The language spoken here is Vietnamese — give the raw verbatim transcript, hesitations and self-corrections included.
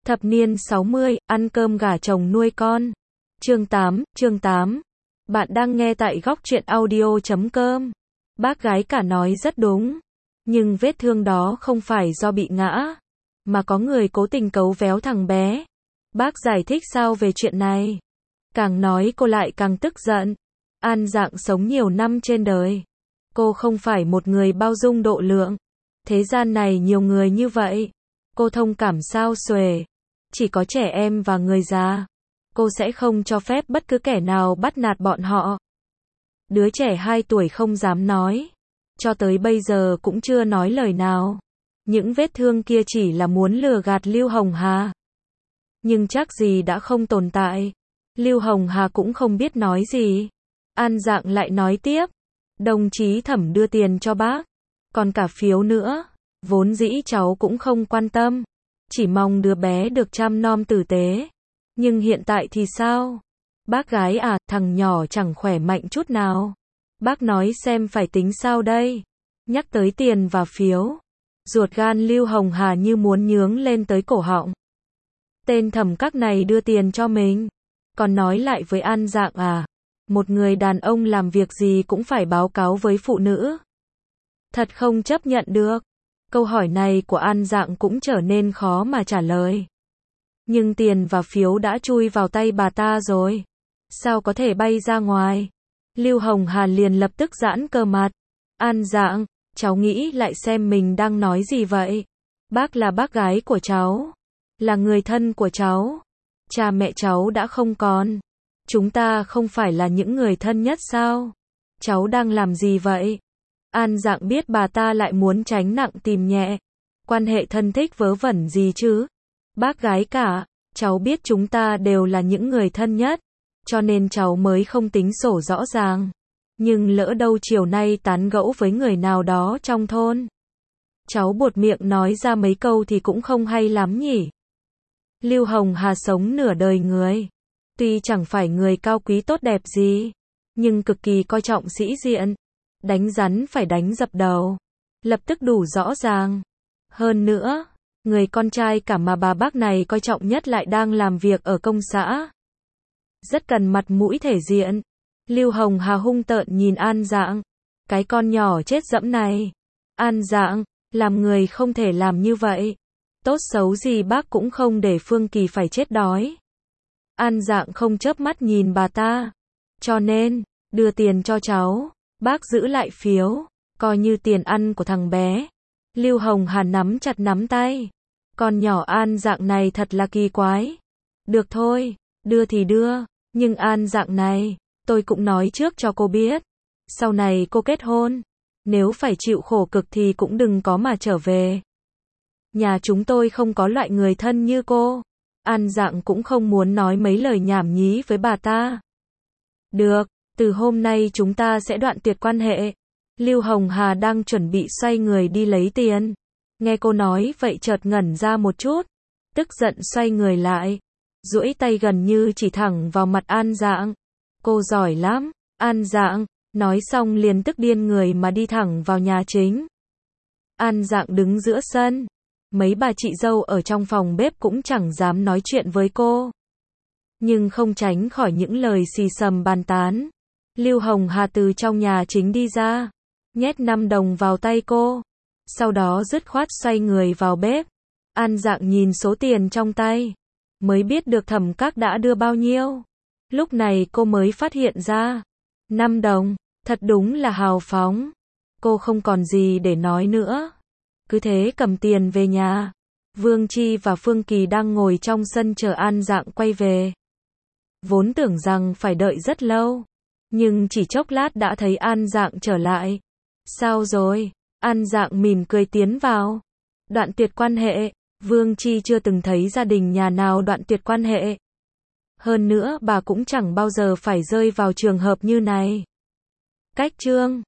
Thập niên sáu mươi, ăn cơm gà chồng nuôi con. Chương tám, chương tám. Bạn đang nghe tại góc truyện audio chấm com. Bác gái cả nói rất đúng. Nhưng vết thương đó không phải do bị ngã, mà có người cố tình cấu véo thằng bé. Bác giải thích sao về chuyện này. Càng nói cô lại càng tức giận. An Dạng sống nhiều năm trên đời. Cô không phải một người bao dung độ lượng. Thế gian này nhiều người như vậy. Cô thông cảm sao xuề. Chỉ có trẻ em và người già. Cô sẽ không cho phép bất cứ kẻ nào bắt nạt bọn họ. Đứa trẻ hai tuổi không dám nói. Cho tới bây giờ cũng chưa nói lời nào. Những vết thương kia chỉ là muốn lừa gạt Lưu Hồng Hà. Nhưng chắc gì đã không tồn tại. Lưu Hồng Hà cũng không biết nói gì. An Dạng lại nói tiếp. Đồng chí Thẩm đưa tiền cho bác. Còn cả phiếu nữa. Vốn dĩ cháu cũng không quan tâm. Chỉ mong đứa bé được chăm nom tử tế. Nhưng hiện tại thì sao? Bác gái à, thằng nhỏ chẳng khỏe mạnh chút nào. Bác nói xem phải tính sao đây? Nhắc tới tiền và phiếu. Ruột gan Lưu Hồng Hà như muốn nhướng lên tới cổ họng. Tên Thẩm các này đưa tiền cho mình. Còn nói lại với An Dạng à? Một người đàn ông làm việc gì cũng phải báo cáo với phụ nữ. Thật không chấp nhận được. Câu hỏi này của An Dạng cũng trở nên khó mà trả lời. Nhưng tiền và phiếu đã chui vào tay bà ta rồi. Sao có thể bay ra ngoài? Lưu Hồng Hà liền lập tức giãn cơ mặt. An Dạng, cháu nghĩ lại xem mình đang nói gì vậy? Bác là bác gái của cháu. Là người thân của cháu. Cha mẹ cháu đã không còn. Chúng ta không phải là những người thân nhất sao? Cháu đang làm gì vậy? An Dạng biết bà ta lại muốn tránh nặng tìm nhẹ. Quan hệ thân thích vớ vẩn gì chứ? Bác gái cả, cháu biết chúng ta đều là những người thân nhất. Cho nên cháu mới không tính sổ rõ ràng. Nhưng lỡ đâu chiều nay tán gẫu với người nào đó trong thôn. Cháu buột miệng nói ra mấy câu thì cũng không hay lắm nhỉ. Lưu Hồng Hà sống nửa đời người. Tuy chẳng phải người cao quý tốt đẹp gì. Nhưng cực kỳ coi trọng sĩ diện. Đánh rắn phải đánh dập đầu. Lập tức đủ rõ ràng. Hơn nữa, người con trai cả mà bà bác này coi trọng nhất lại đang làm việc ở công xã. Rất cần mặt mũi thể diện. Lưu Hồng Hà hung tợn nhìn An Dạng. Cái con nhỏ chết dẫm này. An Dạng, làm người không thể làm như vậy. Tốt xấu gì bác cũng không để Phương Kỳ phải chết đói. An Dạng không chớp mắt nhìn bà ta. Cho nên, đưa tiền cho cháu. Bác giữ lại phiếu. Coi như tiền ăn của thằng bé. Lưu Hồng Hà nắm chặt nắm tay. Con nhỏ An Dạng này thật là kỳ quái. Được thôi, đưa thì đưa. Nhưng An Dạng này, tôi cũng nói trước cho cô biết. Sau này cô kết hôn. Nếu phải chịu khổ cực thì cũng đừng có mà trở về. Nhà chúng tôi không có loại người thân như cô. An Dạng cũng không muốn nói mấy lời nhảm nhí với bà ta. Được, từ hôm nay chúng ta sẽ đoạn tuyệt quan hệ. Lưu Hồng Hà đang chuẩn bị xoay người đi lấy tiền. Nghe cô nói vậy chợt ngẩn ra một chút. Tức giận xoay người lại. Duỗi tay gần như chỉ thẳng vào mặt An Dạng. Cô giỏi lắm, An Dạng. Nói xong liền tức điên người mà đi thẳng vào nhà chính. An Dạng đứng giữa sân. Mấy bà chị dâu ở trong phòng bếp cũng chẳng dám nói chuyện với cô. Nhưng không tránh khỏi những lời xì xầm bàn tán. Lưu Hồng Hà từ trong nhà chính đi ra. Nhét năm đồng vào tay cô. Sau đó dứt khoát xoay người vào bếp. An Dạng nhìn số tiền trong tay. Mới biết được Thẩm các đã đưa bao nhiêu. Lúc này cô mới phát hiện ra. năm đồng, thật đúng là hào phóng. Cô không còn gì để nói nữa. Cứ thế cầm tiền về nhà. Vương Chi và Phương Kỳ đang ngồi trong sân chờ An Dạng quay về. Vốn tưởng rằng phải đợi rất lâu. Nhưng chỉ chốc lát đã thấy An Dạng trở lại. Sao rồi? An Dạng mỉm cười tiến vào. Đoạn tuyệt quan hệ. Vương Chi chưa từng thấy gia đình nhà nào đoạn tuyệt quan hệ. Hơn nữa bà cũng chẳng bao giờ phải rơi vào trường hợp như này. Cách chương